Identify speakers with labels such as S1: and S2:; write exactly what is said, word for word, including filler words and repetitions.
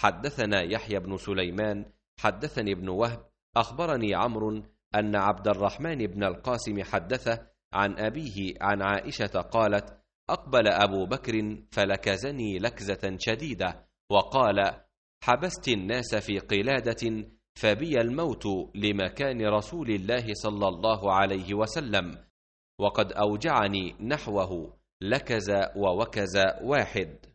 S1: حدثنا يحيى بن سليمان حدثني ابن وهب أخبرني عمرو أن عبد الرحمن بن القاسم حدثه عن أبيه عن عائشة قالت: أقبل أبو بكر فلكزني لكزة شديدة وقال: حبست الناس في قلادة فبي الموت لمكان رسول الله صلى الله عليه وسلم، وقد أوجعني نحوه لكز ووكز واحد.